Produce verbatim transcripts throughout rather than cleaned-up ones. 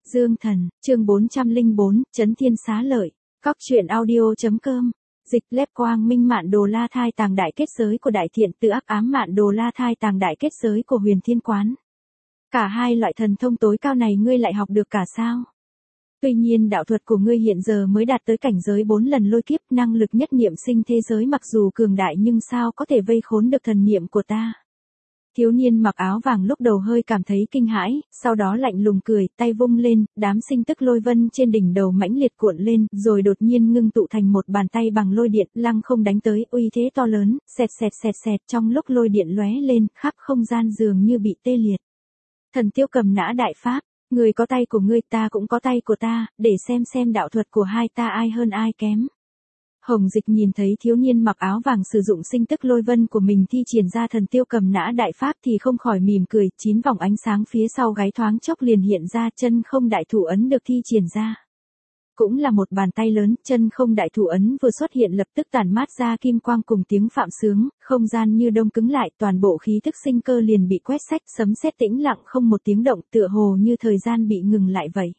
Dương Thần, chương bốn trăm lẻ bốn, Chấn Thiên Xá Lợi, Cóc truyện audio.com, dịch lép quang minh mạn đồ la thai tàng đại kết giới của đại thiện tự ác ám mạn đồ la thai tàng đại kết giới của huyền thiên quán. Cả hai loại thần thông tối cao này ngươi lại học được cả sao? Tuy nhiên đạo thuật của ngươi hiện giờ mới đạt tới cảnh giới bốn lần lôi kiếp, năng lực nhất niệm sinh thế giới mặc dù cường đại nhưng sao có thể vây khốn được thần niệm của ta? Thiếu niên mặc áo vàng lúc đầu hơi cảm thấy kinh hãi, sau đó lạnh lùng cười, tay vung lên, đám sinh tức lôi vân trên đỉnh đầu mãnh liệt cuộn lên, rồi đột nhiên ngưng tụ thành một bàn tay bằng lôi điện, lăng không đánh tới, uy thế to lớn, xẹt xẹt xẹt xẹt, trong lúc lôi điện lóe lên, khắp không gian dường như bị tê liệt. Thần Tiêu Cầm Nã đại pháp, người có tay của ngươi, ta cũng có tay của ta, để xem xem đạo thuật của hai ta ai hơn ai kém. Hồng Dịch nhìn thấy thiếu niên mặc áo vàng sử dụng sinh tức lôi vân của mình thi triển ra Thần Tiêu Cầm Nã đại pháp thì không khỏi mỉm cười, chín vòng ánh sáng phía sau gáy thoáng chốc liền hiện ra, chân không đại thủ ấn được thi triển ra. Cũng là một bàn tay lớn, chân không đại thủ ấn vừa xuất hiện lập tức tản mát ra kim quang cùng tiếng phạm sướng, không gian như đông cứng lại, toàn bộ khí thức sinh cơ liền bị quét sạch, sấm sét tĩnh lặng không một tiếng động, tựa hồ như thời gian bị ngừng lại vậy.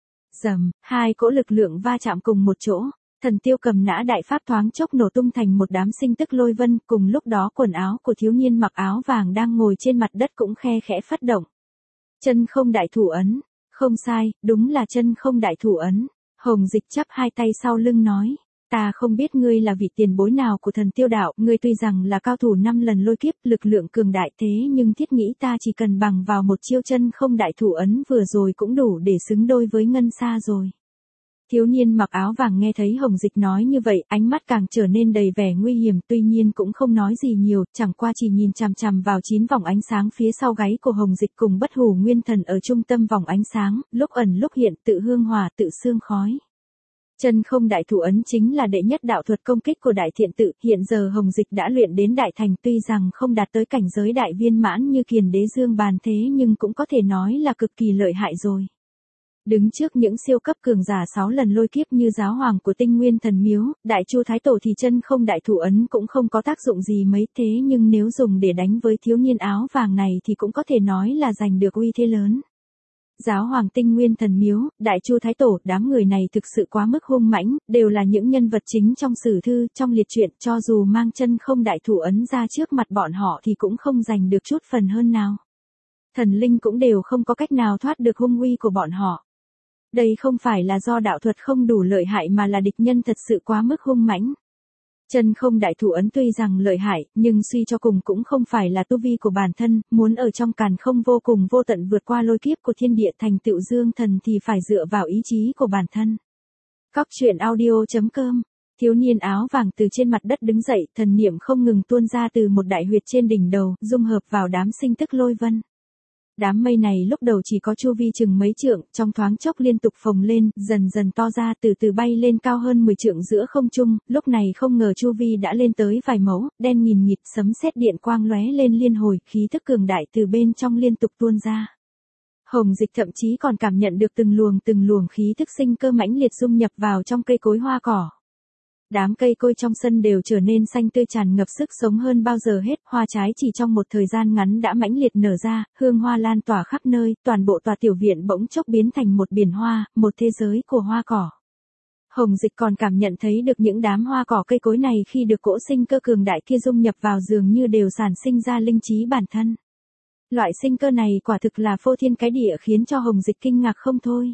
Rầm, hai cỗ lực lượng va chạm cùng một chỗ. Thần Tiêu Cầm Nã đại pháp thoáng chốc nổ tung thành một đám sinh tức lôi vân, cùng lúc đó quần áo của thiếu niên mặc áo vàng đang ngồi trên mặt đất cũng khe khẽ phất động. Chân không đại thủ ấn, không sai, đúng là chân không đại thủ ấn. Hồng Dịch chắp hai tay sau lưng nói, ta không biết ngươi là vị tiền bối nào của thần tiêu đạo, ngươi tuy rằng là cao thủ năm lần lôi kiếp, lực lượng cường đại thế nhưng thiết nghĩ ta chỉ cần bằng vào một chiêu chân không đại thủ ấn vừa rồi cũng đủ để xứng đôi với Ngân Sa rồi. Thiếu niên mặc áo vàng nghe thấy Hồng Dịch nói như vậy, ánh mắt càng trở nên đầy vẻ nguy hiểm, tuy nhiên cũng không nói gì nhiều, chẳng qua chỉ nhìn chằm chằm vào chín vòng ánh sáng phía sau gáy của Hồng Dịch cùng Bất Hủ Nguyên Thần ở trung tâm vòng ánh sáng, lúc ẩn lúc hiện, tự hương hòa tự xương khói. Chân không đại thủ ấn chính là đệ nhất đạo thuật công kích của đại thiện tự, hiện giờ Hồng Dịch đã luyện đến đại thành, tuy rằng không đạt tới cảnh giới đại viên mãn như Kiền Đế Dương Bàn thế nhưng cũng có thể nói là cực kỳ lợi hại rồi. Đứng trước những siêu cấp cường giả sáu lần lôi kiếp như giáo hoàng của Tinh Nguyên Thần Miếu, Đại Chu Thái Tổ thì chân không đại thủ ấn cũng không có tác dụng gì mấy, thế nhưng nếu dùng để đánh với thiếu niên áo vàng này thì cũng có thể nói là giành được uy thế lớn. Giáo hoàng Tinh Nguyên Thần Miếu, Đại Chu Thái Tổ, đám người này thực sự quá mức hung mãnh, đều là những nhân vật chính trong sử thư, trong liệt truyện, cho dù mang chân không đại thủ ấn ra trước mặt bọn họ thì cũng không giành được chút phần hơn nào. Thần linh cũng đều không có cách nào thoát được hung uy của bọn họ. Đây không phải là do đạo thuật không đủ lợi hại mà là địch nhân thật sự quá mức hung mãnh. Chân không đại thủ ấn tuy rằng lợi hại, nhưng suy cho cùng cũng không phải là tu vi của bản thân, muốn ở trong càn không vô cùng vô tận vượt qua lôi kiếp của thiên địa thành tựu dương thần thì phải dựa vào ý chí của bản thân. Cóc truyện audio.com, thiếu niên áo vàng từ trên mặt đất đứng dậy, thần niệm không ngừng tuôn ra từ một đại huyệt trên đỉnh đầu, dung hợp vào đám sinh tức lôi vân. Đám mây này lúc đầu chỉ có chu vi chừng mấy trượng, trong thoáng chốc liên tục phồng lên, dần dần to ra, từ từ bay lên cao hơn mười trượng giữa không trung, lúc này không ngờ chu vi đã lên tới vài mẫu, đen nghìn nghịt, sấm sét điện quang lóe lên liên hồi, khí thức cường đại từ bên trong liên tục tuôn ra. Hồng Dịch thậm chí còn cảm nhận được từng luồng từng luồng khí thức sinh cơ mãnh liệt dung nhập vào trong cây cối hoa cỏ. Đám cây cối trong sân đều trở nên xanh tươi tràn ngập sức sống hơn bao giờ hết, hoa trái chỉ trong một thời gian ngắn đã mãnh liệt nở ra, hương hoa lan tỏa khắp nơi, toàn bộ tòa tiểu viện bỗng chốc biến thành một biển hoa, một thế giới của hoa cỏ. Hồng Dịch còn cảm nhận thấy được những đám hoa cỏ cây cối này khi được cỗ sinh cơ cường đại kia dung nhập vào dường như đều sản sinh ra linh trí bản thân. Loại sinh cơ này quả thực là phô thiên cái địa khiến cho Hồng Dịch kinh ngạc không thôi.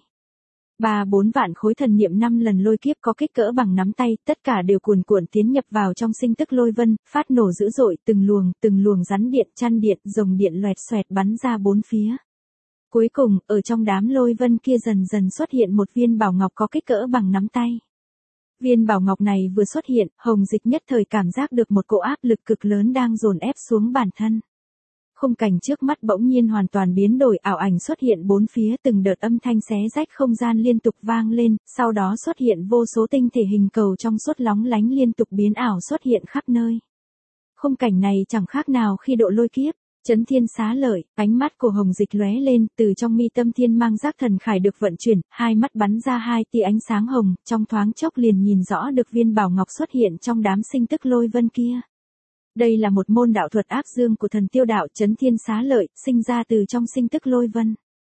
Ba bốn vạn khối thần niệm năm lần lôi kiếp có kích cỡ bằng nắm tay, tất cả đều cuồn cuộn tiến nhập vào trong sinh tức lôi vân, phát nổ dữ dội, từng luồng, từng luồng rắn điện, chăn điện, rồng điện loẹt xoẹt bắn ra bốn phía. Cuối cùng, ở trong đám lôi vân kia dần dần xuất hiện một viên bảo ngọc có kích cỡ bằng nắm tay. Viên bảo ngọc này vừa xuất hiện, Hồng Dịch nhất thời cảm giác được một cỗ áp lực cực lớn đang dồn ép xuống bản thân. Khung cảnh trước mắt bỗng nhiên hoàn toàn biến đổi, ảo ảnh xuất hiện bốn phía, từng đợt âm thanh xé rách không gian liên tục vang lên, sau đó xuất hiện vô số tinh thể hình cầu trong suốt lóng lánh liên tục biến ảo xuất hiện khắp nơi. Khung cảnh này chẳng khác nào khi độ lôi kiếp. Chấn Thiên Xá Lợi, ánh mắt của Hồng Dịch lóe lên, từ trong mi tâm thiên mang giác thần khải được vận chuyển, hai mắt bắn ra hai tia ánh sáng hồng, trong thoáng chốc liền nhìn rõ được viên bảo ngọc xuất hiện trong đám sinh tức lôi vân kia. Đây là một môn đạo thuật áp dương của thần tiêu đạo Chấn Thiên Xá Lợi, sinh ra từ trong sinh tức lôi vân.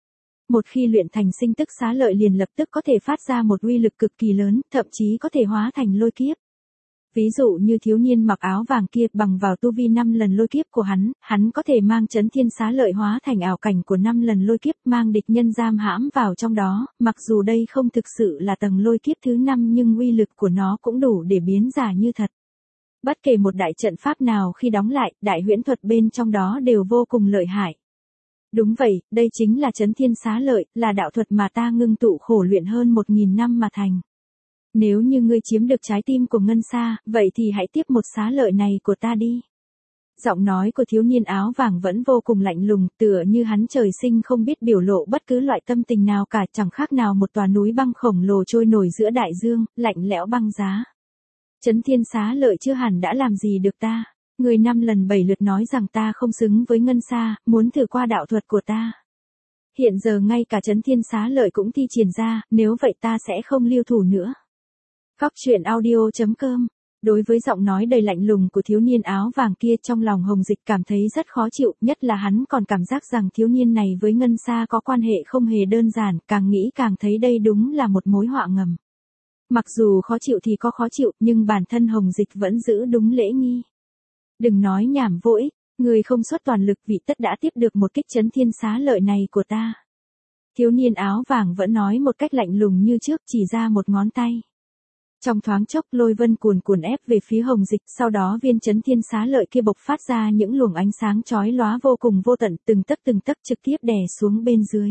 Một khi luyện thành sinh tức xá lợi liền lập tức có thể phát ra một uy lực cực kỳ lớn, thậm chí có thể hóa thành lôi kiếp. Ví dụ như thiếu niên mặc áo vàng kia, bằng vào tu vi năm lần lôi kiếp của hắn, hắn có thể mang chấn thiên xá lợi hóa thành ảo cảnh của năm lần lôi kiếp, mang địch nhân giam hãm vào trong đó, mặc dù đây không thực sự là tầng lôi kiếp thứ năm nhưng uy lực của nó cũng đủ để biến giả như thật. Bất kể một đại trận pháp nào khi đóng lại, đại huyễn thuật bên trong đó đều vô cùng lợi hại. Đúng vậy, đây chính là chấn thiên xá lợi, là đạo thuật mà ta ngưng tụ khổ luyện hơn một nghìn năm mà thành. Nếu như ngươi chiếm được trái tim của Ngân Sa, vậy thì hãy tiếp một xá lợi này của ta đi. Giọng nói của thiếu niên áo vàng vẫn vô cùng lạnh lùng, tựa như hắn trời sinh không biết biểu lộ bất cứ loại tâm tình nào cả, chẳng khác nào một tòa núi băng khổng lồ trôi nổi giữa đại dương, lạnh lẽo băng giá. Chấn thiên xá lợi chưa hẳn đã làm gì được ta. Người năm lần bảy lượt nói rằng ta không xứng với Ngân Sa, muốn thử qua đạo thuật của ta. Hiện giờ ngay cả chấn thiên xá lợi cũng thi triển ra, nếu vậy ta sẽ không lưu thủ nữa. Cóc truyện audio chấm com. Đối với giọng nói đầy lạnh lùng của thiếu niên áo vàng kia, trong lòng Hồng Dịch cảm thấy rất khó chịu, nhất là hắn còn cảm giác rằng thiếu niên này với Ngân Sa có quan hệ không hề đơn giản, càng nghĩ càng thấy đây đúng là một mối họa ngầm. Mặc dù khó chịu thì có khó chịu, nhưng bản thân Hồng Dịch vẫn giữ đúng lễ nghi. Đừng nói nhảm vô ích, người không xuất toàn lực vì tất đã tiếp được một kích chấn thiên xá lợi này của ta. Thiếu niên áo vàng vẫn nói một cách lạnh lùng như trước, chỉ ra một ngón tay. Trong thoáng chốc lôi vân cuồn cuồn ép về phía Hồng Dịch, sau đó viên chấn thiên xá lợi kia bộc phát ra những luồng ánh sáng chói lóa vô cùng vô tận, từng tấc từng tấc trực tiếp đè xuống bên dưới.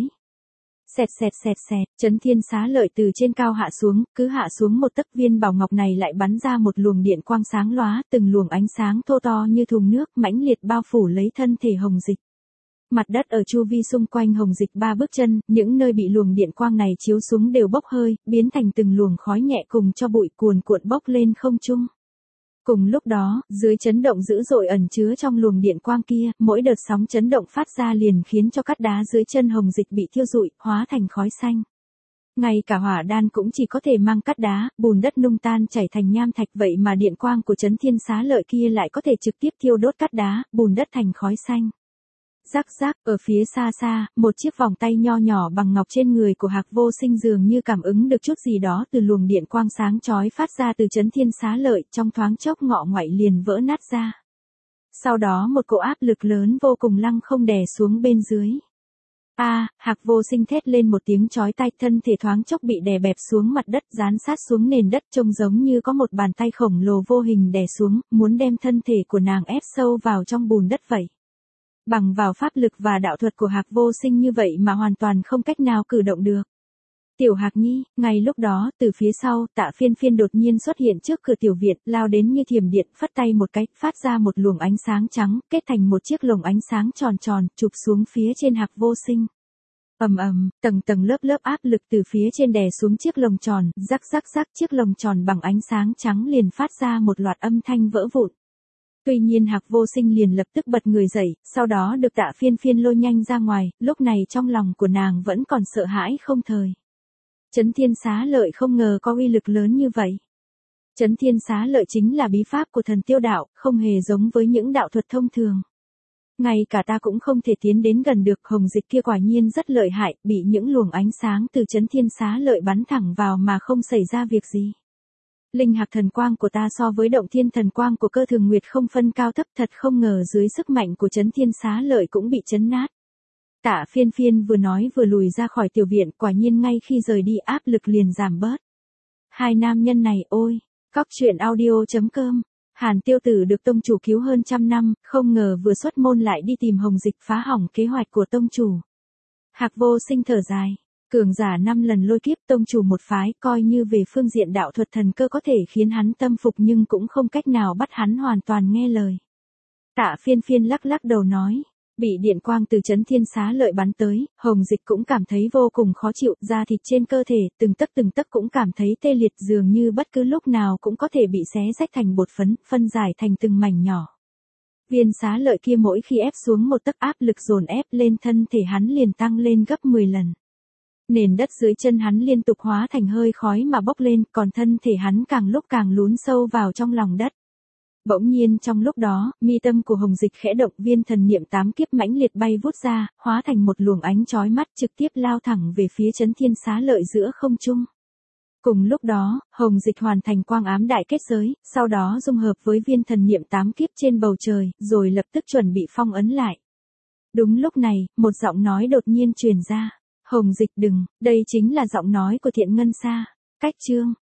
Xẹt xẹt xẹt xẹt, chấn thiên xá lợi từ trên cao hạ xuống, cứ hạ xuống một tấc, viên bảo ngọc này lại bắn ra một luồng điện quang sáng lóa, từng luồng ánh sáng thô to như thùng nước, mãnh liệt bao phủ lấy thân thể Hồng Dịch. Mặt đất ở chu vi xung quanh Hồng Dịch ba bước chân, những nơi bị luồng điện quang này chiếu xuống đều bốc hơi, biến thành từng luồng khói nhẹ cùng cho bụi cuồn cuộn bốc lên không trung. Cùng lúc đó, dưới chấn động dữ dội ẩn chứa trong luồng điện quang kia, mỗi đợt sóng chấn động phát ra liền khiến cho cát đá dưới chân Hồng Dịch bị thiêu rụi, hóa thành khói xanh. Ngay cả hỏa đan cũng chỉ có thể mang cát đá, bùn đất nung tan chảy thành nham thạch, vậy mà điện quang của chấn thiên xá lợi kia lại có thể trực tiếp thiêu đốt cát đá, bùn đất thành khói xanh. Rắc rắc, ở phía xa xa, một chiếc vòng tay nho nhỏ bằng ngọc trên người của Hạc Vô Sinh dường như cảm ứng được chút gì đó từ luồng điện quang sáng chói phát ra từ chấn thiên xá lợi, trong thoáng chốc ngọ ngoại liền vỡ nát ra. Sau đó một cỗ áp lực lớn vô cùng lăng không đè xuống bên dưới. A, à, Hạc Vô Sinh thét lên một tiếng chói tai, thân thể thoáng chốc bị đè bẹp xuống mặt đất, dán sát xuống nền đất, trông giống như có một bàn tay khổng lồ vô hình đè xuống, muốn đem thân thể của nàng ép sâu vào trong bùn đất vậy. Bằng vào pháp lực và đạo thuật của Hạc Vô Sinh như vậy mà hoàn toàn không cách nào cử động được. Tiểu Hạc Nhi, ngay lúc đó, từ phía sau, Tạ Phiên Phiên đột nhiên xuất hiện trước cửa tiểu viện, lao đến như thiểm điện, phất tay một cái, phát ra một luồng ánh sáng trắng, kết thành một chiếc lồng ánh sáng tròn tròn, chụp xuống phía trên Hạc Vô Sinh. Ầm ầm, tầng tầng lớp lớp áp lực từ phía trên đè xuống chiếc lồng tròn, rắc rắc rắc, chiếc lồng tròn bằng ánh sáng trắng liền phát ra một loạt âm thanh vỡ vụn. Tuy nhiên Hạc Vô Sinh liền lập tức bật người dậy, sau đó được Tạ Phiên Phiên lôi nhanh ra ngoài, lúc này trong lòng của nàng vẫn còn sợ hãi không thời. Chấn thiên xá lợi không ngờ có uy lực lớn như vậy. Chấn thiên xá lợi chính là bí pháp của thần tiêu đạo, không hề giống với những đạo thuật thông thường. Ngay cả ta cũng không thể tiến đến gần được. Hồng Dịch kia quả nhiên rất lợi hại, bị những luồng ánh sáng từ chấn thiên xá lợi bắn thẳng vào mà không xảy ra việc gì. Linh hạc thần quang của ta so với động thiên thần quang của Cơ Thường Nguyệt không phân cao thấp, thật không ngờ dưới sức mạnh của chấn thiên xá lợi cũng bị chấn nát. Tạ Phiên Phiên vừa nói vừa lùi ra khỏi tiểu viện, quả nhiên ngay khi rời đi áp lực liền giảm bớt. Hai nam nhân này ôi, cóc truyện audio chấm com. Hàn Tiêu Tử được tông chủ cứu hơn trăm năm, không ngờ vừa xuất môn lại đi tìm Hồng Dịch phá hỏng kế hoạch của tông chủ. Hạc Vô Sinh thở dài. Cường giả năm lần lôi kiếp, tông chủ một phái, coi như về phương diện đạo thuật thần cơ có thể khiến hắn tâm phục nhưng cũng không cách nào bắt hắn hoàn toàn nghe lời. Tạ Phiên Phiên lắc lắc đầu nói, bị điện quang từ chấn thiên xá lợi bắn tới, Hồng Dịch cũng cảm thấy vô cùng khó chịu, da thịt trên cơ thể, từng tấc từng tấc cũng cảm thấy tê liệt, dường như bất cứ lúc nào cũng có thể bị xé rách thành bột phấn, phân giải thành từng mảnh nhỏ. Viên xá lợi kia mỗi khi ép xuống một tấc, áp lực dồn ép lên thân thể hắn liền tăng lên gấp mười lần. Nền đất dưới chân hắn liên tục hóa thành hơi khói mà bốc lên, còn thân thể hắn càng lúc càng lún sâu vào trong lòng đất. Bỗng nhiên trong lúc đó, mi tâm của Hồng Dịch khẽ động, viên thần niệm tám kiếp mãnh liệt bay vút ra, hóa thành một luồng ánh chói mắt trực tiếp lao thẳng về phía Chấn Thiên Xá Lợi giữa không trung. Cùng lúc đó, Hồng Dịch hoàn thành quang ám đại kết giới, sau đó dung hợp với viên thần niệm tám kiếp trên bầu trời, rồi lập tức chuẩn bị phong ấn lại. Đúng lúc này, một giọng nói đột nhiên truyền ra. Hồng Dịch đừng, đây chính là giọng nói của Thiện Ngân Sa. Cách chương